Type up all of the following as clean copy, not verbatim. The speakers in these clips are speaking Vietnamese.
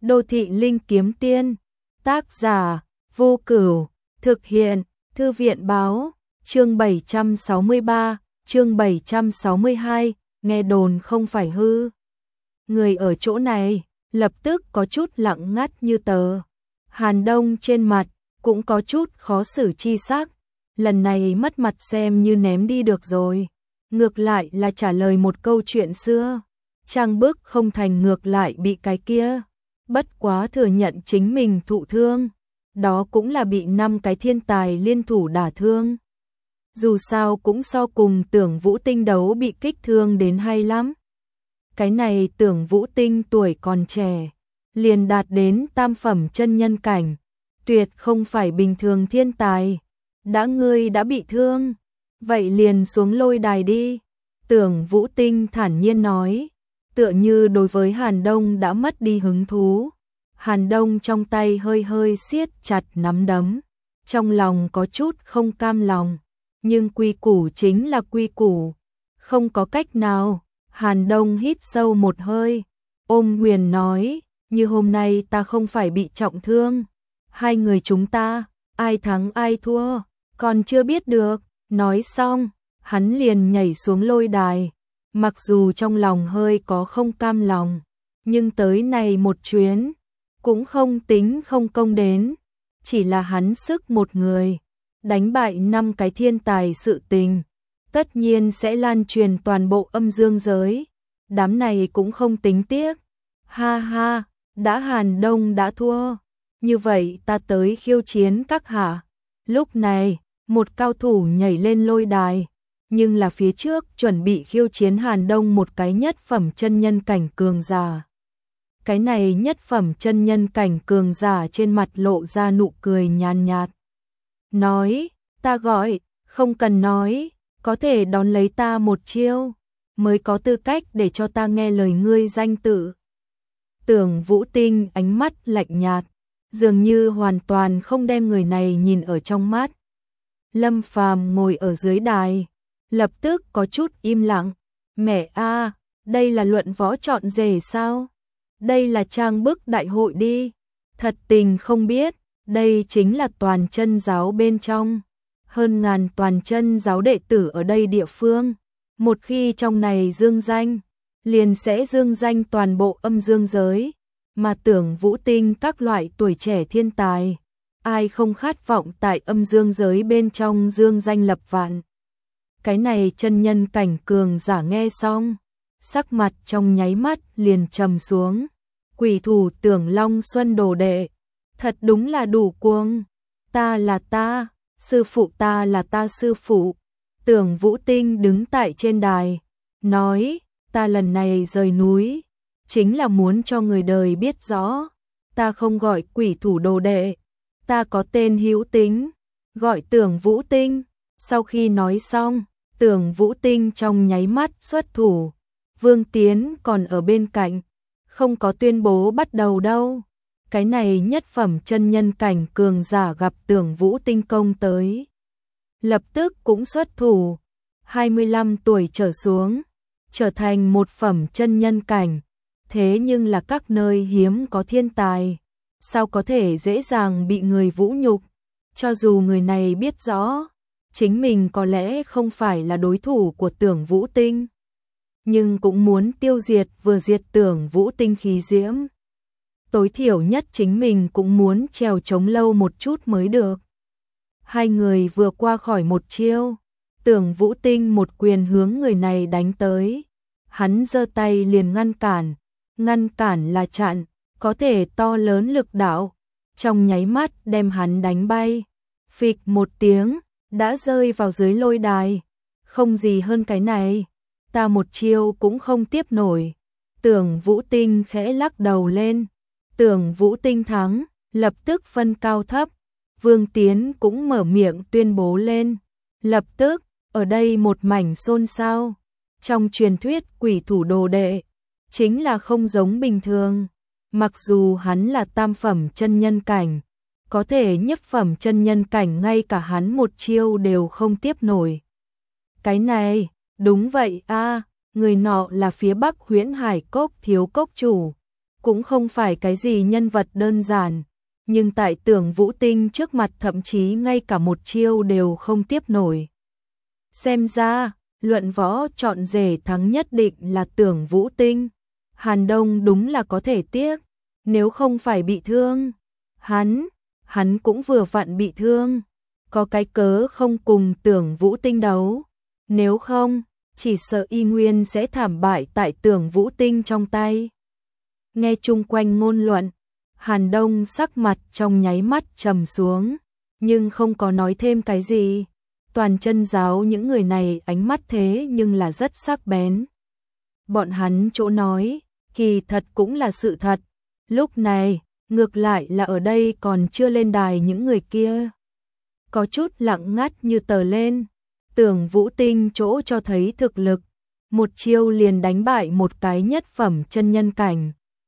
Đô thị linh kiếm tiên, tác giả, Vô Cửu, thực hiện, Thư viện báo, chương 763, chương 762, nghe đồn không phải hư. Người ở chỗ này, lập tức có chút lặng ngắt như tờ. Hàn Đông trên mặt, cũng có chút khó xử chi sắc. Lần này mất mặt xem như ném đi được rồi. Ngược lại là trả lời một câu chuyện xưa. Trang bức không thành ngược lại bị cái kia. Bất quá thừa nhận chính mình thụ thương. Đó cũng là bị 5 cái thiên tài liên thủ đả thương. Dù sao cũng so cùng Tưởng Vũ Tinh đấu bị kích thương đến hay lắm. Cái này Tưởng Vũ Tinh tuổi còn trẻ, liền đạt đến tam phẩm chân nhân cảnh, tuyệt không phải bình thường thiên tài. Ngươi đã bị thương, vậy liền xuống lôi đài đi. Tưởng Vũ Tinh thản nhiên nói, tựa như đối với Hàn Đông đã mất đi hứng thú. Hàn Đông trong tay hơi hơi siết chặt nắm đấm, trong lòng có chút không cam lòng, nhưng quy củ chính là quy củ, không có cách nào. Hàn Đông hít sâu một hơi, ôm Huyền nói, như hôm nay ta không phải bị trọng thương, hai người chúng ta, ai thắng ai thua, còn chưa biết được. Nói xong, hắn liền nhảy xuống lôi đài, mặc dù trong lòng hơi có không cam lòng, nhưng tới này một chuyến, cũng không tính không công đến, chỉ là hắn sức một người, đánh bại 5 cái thiên tài sự tình, tất nhiên sẽ lan truyền toàn bộ âm dương giới, đám này cũng không tính tiếc. Ha ha, đã Hàn Đông đã thua, như vậy ta tới khiêu chiến các hạ. Lúc này, một cao thủ nhảy lên lôi đài, nhưng là phía trước chuẩn bị khiêu chiến Hàn Đông một cái nhất phẩm chân nhân cảnh cường giả. Cái này nhất phẩm chân nhân cảnh cường giả trên mặt lộ ra nụ cười nhàn nhạt. Nói, ta gọi, không cần nói, có thể đón lấy ta một chiêu, mới có tư cách để cho ta nghe lời ngươi danh tự. Tưởng Vũ Tinh ánh mắt lạnh nhạt, dường như hoàn toàn không đem người này nhìn ở trong mắt. Lâm Phàm ngồi ở dưới đài, lập tức có chút im lặng. Mẹ a, đây là luận võ chọn rể sao? Đây là trang bức đại hội đi. Thật tình không biết, đây chính là toàn chân giáo bên trong. Hơn ngàn toàn chân giáo đệ tử ở đây địa phương. Một khi trong này dương danh, liền sẽ dương danh toàn bộ âm dương giới. Mà Tưởng Vũ Tinh các loại tuổi trẻ thiên tài, ai không khát vọng tại âm dương giới bên trong dương danh lập vạn. Cái này chân nhân cảnh cường giả nghe xong, sắc mặt trong nháy mắt liền trầm xuống. Quỷ thủ Tưởng Long Xuân đồ đệ, thật đúng là đủ cuồng. Ta là ta, sư phụ ta là ta sư phụ. Tưởng Vũ Tinh đứng tại trên đài, nói, ta lần này rời núi, chính là muốn cho người đời biết rõ, ta không gọi quỷ thủ đồ đệ, ta có tên hữu tính, gọi Tưởng Vũ Tinh. Sau khi nói xong, Tưởng Vũ Tinh trong nháy mắt xuất thủ. Vương Tiến còn ở bên cạnh, không có tuyên bố bắt đầu đâu. Cái này nhất phẩm chân nhân cảnh cường giả gặp Tưởng Vũ Tinh công tới, lập tức cũng xuất thủ. 25 tuổi trở xuống, trở thành một phẩm chân nhân cảnh, thế nhưng là các nơi hiếm có thiên tài, sao có thể dễ dàng bị người vũ nhục. Cho dù người này biết rõ chính mình có lẽ không phải là đối thủ của Tưởng Vũ Tinh, nhưng cũng muốn tiêu diệt vừa diệt Tưởng Vũ Tinh khí diễm. Tối thiểu nhất chính mình cũng muốn trèo chống lâu một chút mới được. Hai người vừa qua khỏi một chiêu, Tưởng Vũ Tinh một quyền hướng người này đánh tới. Hắn giơ tay liền ngăn cản là chặn, có thể to lớn lực đạo, trong nháy mắt đem hắn đánh bay. Phịch một tiếng, đã rơi vào dưới lôi đài. Không gì hơn cái này, ta một chiêu cũng không tiếp nổi. Tưởng Vũ Tinh khẽ lắc đầu lên. Tưởng Vũ Tinh thắng, lập tức phân cao thấp. Vương Tiến cũng mở miệng tuyên bố lên. Lập tức, ở đây một mảnh xôn xao. Trong truyền thuyết quỷ thủ đồ đệ, chính là không giống bình thường. Mặc dù hắn là tam phẩm chân nhân cảnh, có thể nhất phẩm chân nhân cảnh ngay cả hắn một chiêu đều không tiếp nổi. Cái này, đúng vậy a, người nọ là phía Bắc Huyễn Hải Cốc thiếu cốc chủ. cũng không phải cái gì nhân vật đơn giản, nhưng tại Tưởng Vũ Tinh trước mặt thậm chí ngay cả một chiêu đều không tiếp nổi. Xem ra, luận võ chọn rể thắng nhất định là Tưởng Vũ Tinh. Hàn Đông đúng là có thể tiếc, nếu không phải bị thương. Hắn cũng vừa vặn bị thương, có cái cớ không cùng Tưởng Vũ Tinh đấu. Nếu không, chỉ sợ y nguyên sẽ thảm bại tại Tưởng Vũ Tinh trong tay. Nghe chung quanh ngôn luận, Hàn Đông sắc mặt trong nháy mắt trầm xuống, nhưng không có nói thêm cái gì. Toàn chân giáo những người này ánh mắt thế nhưng là rất sắc bén. Bọn hắn chỗ nói, kỳ thật cũng là sự thật. Lúc này, ngược lại là ở đây còn chưa lên đài những người kia. Có chút lặng ngắt như tờ lên. Tưởng Vũ Tinh chỗ cho thấy thực lực, một chiêu liền đánh bại một cái nhất phẩm chân nhân cảnh.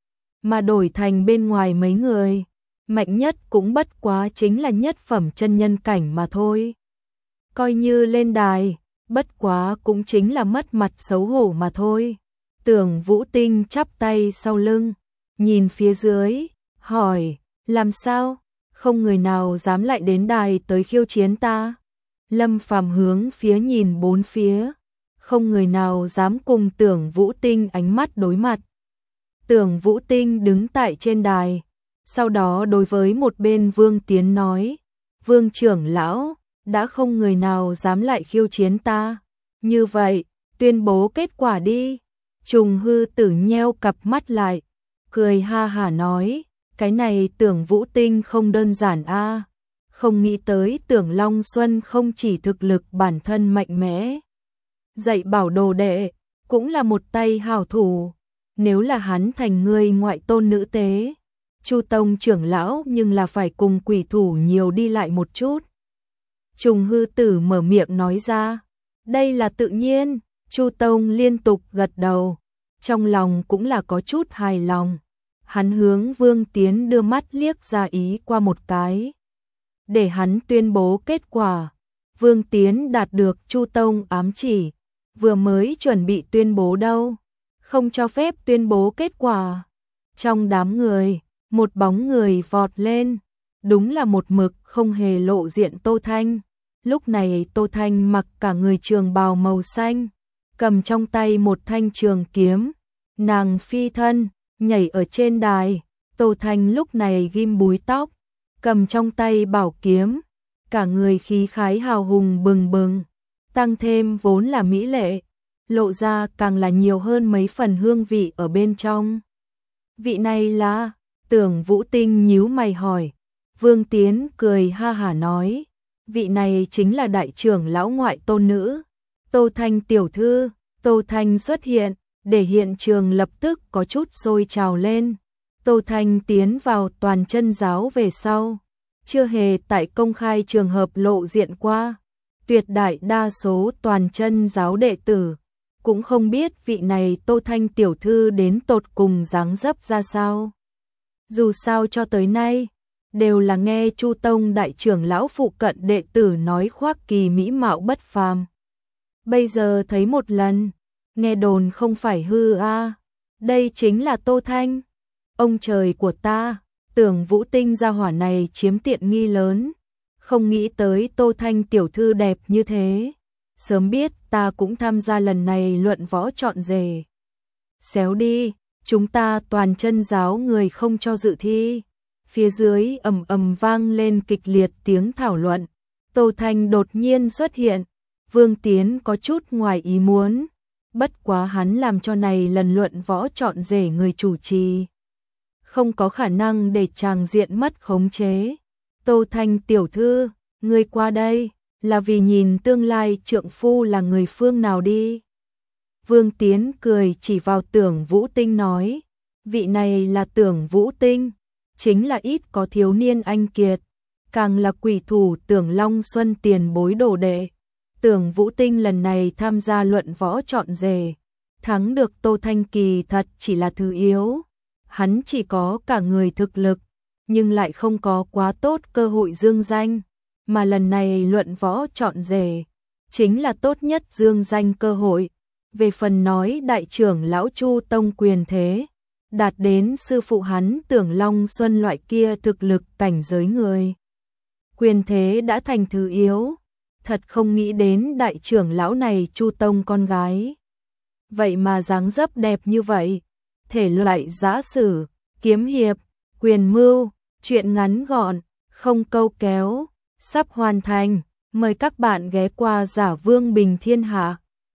Mà đổi thành bên ngoài mấy người, mạnh nhất cũng bất quá chính là nhất phẩm chân nhân cảnh mà thôi. Coi như lên đài, bất quá cũng chính là mất mặt xấu hổ mà thôi. Tưởng Vũ Tinh chắp tay sau lưng, nhìn phía dưới, hỏi, làm sao, không người nào dám lại đến đài tới khiêu chiến ta? Lâm Phàm hướng phía nhìn bốn phía, không người nào dám cùng Tưởng Vũ Tinh ánh mắt đối mặt. Tưởng Vũ Tinh đứng tại trên đài, sau đó đối với một bên Vương Tiến nói, Vương trưởng lão, đã không người nào dám lại khiêu chiến ta. Như vậy, tuyên bố kết quả đi. Trùng Hư Tử nheo cặp mắt lại, cười ha hả nói, cái này Tưởng Vũ Tinh không đơn giản a. Không nghĩ tới Tưởng Long Xuân không chỉ thực lực bản thân mạnh mẽ, dạy bảo đồ đệ, cũng là một tay hảo thủ. Nếu là hắn thành người ngoại tôn nữ tế, Chu Tông trưởng lão nhưng là phải cùng quỷ thủ nhiều đi lại một chút. Trùng Hư Tử mở miệng nói ra, đây là tự nhiên. Chu Tông liên tục gật đầu, trong lòng cũng là có chút hài lòng. Hắn hướng Vương Tiến đưa mắt liếc ra ý qua một cái, để hắn tuyên bố kết quả. Vương Tiến đạt được Chu Tông ám chỉ, vừa mới chuẩn bị tuyên bố đâu, không cho phép tuyên bố kết quả. Trong đám người, một bóng người vọt lên, đúng là một mực không hề lộ diện Tô Thanh. Lúc này Tô Thanh mặc cả người trường bào màu xanh, cầm trong tay một thanh trường kiếm, nàng phi thân, nhảy ở trên đài. Tô Thanh lúc này ghim búi tóc, cầm trong tay bảo kiếm, cả người khí khái hào hùng bừng bừng, tăng thêm vốn là mỹ lệ, lộ ra càng là nhiều hơn mấy phần hương vị ở bên trong. Vị này là? Tưởng Vũ Tinh nhíu mày hỏi. Vương Tiến cười ha hả nói, vị này chính là đại trưởng lão ngoại tôn nữ, Tô Thanh tiểu thư. Tô Thanh xuất hiện, để hiện trường lập tức có chút sôi trào lên. Tô Thanh tiến vào toàn chân giáo về sau, chưa hề tại công khai trường hợp lộ diện qua. Tuyệt đại đa số toàn chân giáo đệ tử cũng không biết vị này Tô Thanh tiểu thư đến tột cùng dáng dấp ra sao. Dù sao cho tới nay, đều là nghe Chu Tông đại trưởng lão phụ cận đệ tử nói khoác kỳ mỹ mạo bất phàm. Bây giờ thấy một lần, nghe đồn không phải hư a, đây chính là Tô Thanh. Ông trời của ta, Tưởng Vũ Tinh gia hỏa này chiếm tiện nghi lớn, không nghĩ tới Tô Thanh tiểu thư đẹp như thế. Sớm biết ta cũng tham gia lần này luận võ chọn rể. Xéo đi, chúng ta toàn chân giáo người không cho dự thi. Phía dưới ầm ầm vang lên kịch liệt tiếng thảo luận. Tô Thanh đột nhiên xuất hiện, Vương Tiến có chút ngoài ý muốn, bất quá hắn làm cho này lần luận võ chọn rể người chủ trì, không có khả năng để tràng diện mất khống chế. Tô Thanh tiểu thư, người qua đây là vì nhìn tương lai trượng phu là người phương nào đi. Vương Tiến cười chỉ vào Tưởng Vũ Tinh nói, vị này là Tưởng Vũ Tinh, chính là ít có thiếu niên anh kiệt, càng là quỷ thủ Tưởng Long Xuân tiền bối đồ đệ. Tưởng Vũ Tinh lần này tham gia luận võ chọn rể, thắng được Tô Thanh kỳ thật chỉ là thứ yếu. Hắn chỉ có cả người thực lực, nhưng lại không có quá tốt cơ hội dương danh, mà lần này luận võ chọn rể chính là tốt nhất dương danh cơ hội. Về phần nói đại trưởng lão Chu Tông quyền thế, đạt đến sư phụ hắn Tưởng Long Xuân loại kia thực lực cảnh giới người. Quyền thế đã thành thứ yếu, thật không nghĩ đến đại trưởng lão này Chu Tông con gái. Vậy mà dáng dấp đẹp như vậy, thể loại giã sử, kiếm hiệp, quyền mưu, chuyện ngắn gọn, không câu kéo, sắp hoàn thành, mời các bạn ghé qua Giả Vương Bình Thiên Hạ.